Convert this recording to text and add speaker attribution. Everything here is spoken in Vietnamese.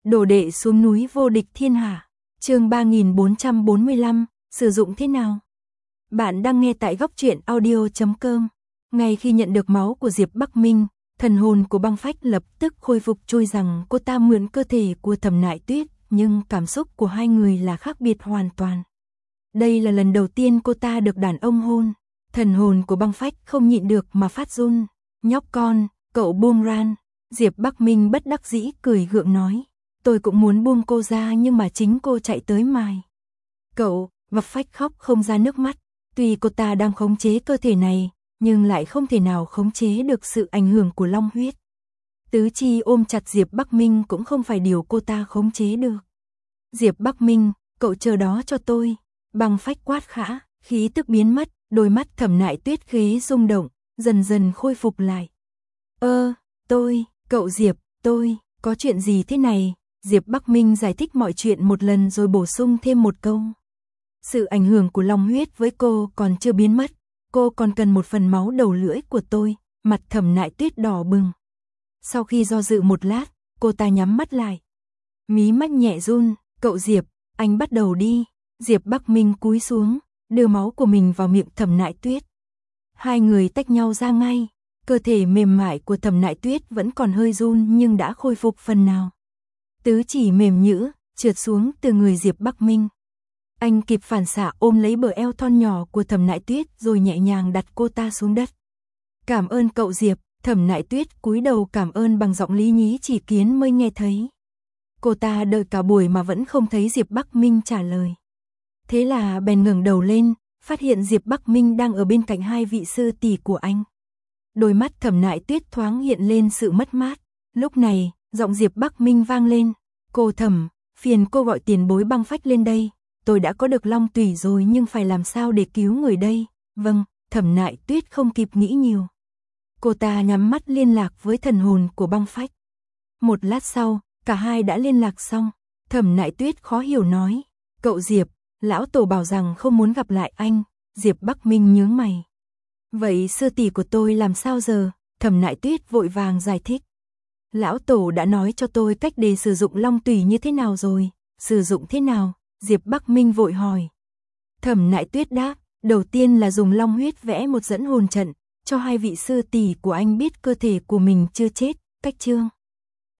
Speaker 1: Đồ đệ xuống núi vô địch thiên hạ. Chương 3445, sử dụng thế nào? Bạn đang nghe tại góc truyện audio.com. Ngay khi nhận được máu của Diệp Bắc Minh, thần hồn của Băng Phách lập tức khôi phục, trôi rằng cô ta mượn cơ thể của Thẩm Nại Tuyết, nhưng cảm xúc của hai người là khác biệt hoàn toàn. Đây là lần đầu tiên cô ta được đàn ông hôn. Thần hồn của Băng Phách không nhịn được mà phát run. Nhóc con, cậu buông ran. Diệp Bắc Minh bất đắc dĩ cười gượng nói. Tôi cũng muốn buông cô ra nhưng mà chính cô chạy tới mài. Cậu, Băng Phách khóc không ra nước mắt. Tuy cô ta đang khống chế cơ thể này, nhưng lại không thể nào khống chế được sự ảnh hưởng của long huyết. Tứ chi ôm chặt Diệp Bắc Minh cũng không phải điều cô ta khống chế được. Diệp Bắc Minh, cậu chờ đó cho tôi. Băng Phách quát khã, khí tức biến mất, đôi mắt Thẩm Nại Tuyết khế rung động, dần dần khôi phục lại. Cậu Diệp, có chuyện gì thế này? Diệp Bắc Minh giải thích mọi chuyện một lần rồi bổ sung thêm một câu. Sự ảnh hưởng của long huyết với cô còn chưa biến mất, cô còn cần một phần máu đầu lưỡi của tôi. Mặt Thẩm Nại Tuyết đỏ bừng. Sau khi do dự một lát, cô ta nhắm mắt lại. Mí mắt nhẹ run, cậu Diệp, anh bắt đầu đi. Diệp Bắc Minh cúi xuống, đưa máu của mình vào miệng Thẩm Nại Tuyết. Hai người tách nhau ra ngay, cơ thể mềm mại của Thẩm Nại Tuyết vẫn còn hơi run nhưng đã khôi phục phần nào. Tứ chỉ mềm nhũn trượt xuống từ người Diệp Bắc Minh. Anh kịp phản xạ ôm lấy bờ eo thon nhỏ của Thẩm Nại Tuyết rồi nhẹ nhàng đặt cô ta xuống đất. Cảm ơn cậu Diệp. Thẩm Nại Tuyết cúi đầu cảm ơn bằng giọng lý nhí chỉ kiến mới nghe thấy. Cô ta đợi cả buổi mà vẫn không thấy Diệp Bắc Minh trả lời. Thế là bèn ngẩng đầu lên, phát hiện Diệp Bắc Minh đang ở bên cạnh hai vị sư tỷ của anh. Đôi mắt Thẩm Nại Tuyết thoáng hiện lên sự mất mát. Lúc này, giọng Diệp Bắc Minh vang lên. Cô Thẩm, phiền cô gọi tiền bối Băng Phách lên đây. Tôi đã có được long tủy rồi nhưng phải làm sao để cứu người đây? Vâng, Thẩm Nại Tuyết không kịp nghĩ nhiều. Cô ta nhắm mắt liên lạc với thần hồn của Băng Phách. Một lát sau, cả hai đã liên lạc xong. Thẩm Nại Tuyết khó hiểu nói. Cậu Diệp, lão tổ bảo rằng không muốn gặp lại anh. Diệp Bắc Minh nhướng mày. Vậy sư tỷ của tôi làm sao giờ? Thẩm Nại Tuyết vội vàng giải thích. Lão tổ đã nói cho tôi cách để sử dụng long tủy như thế nào rồi. Sử dụng thế nào? Diệp Bắc Minh vội hỏi. Thẩm Nại Tuyết đáp. Đầu tiên là dùng long huyết vẽ một dẫn hồn trận, cho hai vị sư tỷ của anh biết cơ thể của mình chưa chết. Cách chương